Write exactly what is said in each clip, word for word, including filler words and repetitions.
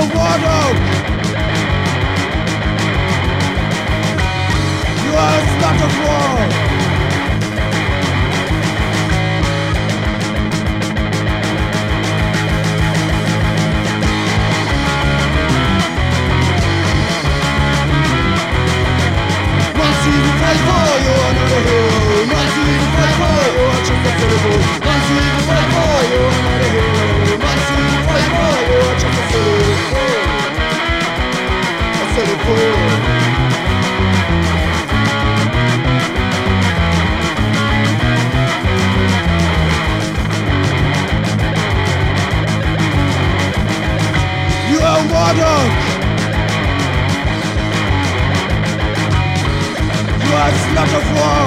are war dog. You are a slut of war. Once you fight for you are not a hero. Once you fight for you are just a syllable. Once you fight for you are not a hero. Once you fight for you are just a syllable. A syllable. You are a war dog. You are a slut of war.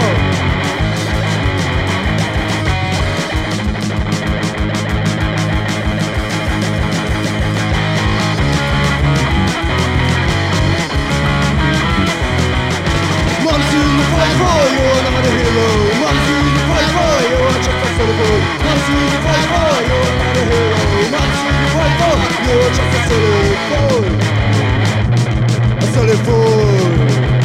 Fight for you are not a hero. Once you fight for you are just a syllable. Once you fight for you are not a hero. Once you fight for you are just a syllable. A syllable.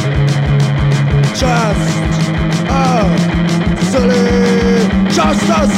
Just a syllable. Just a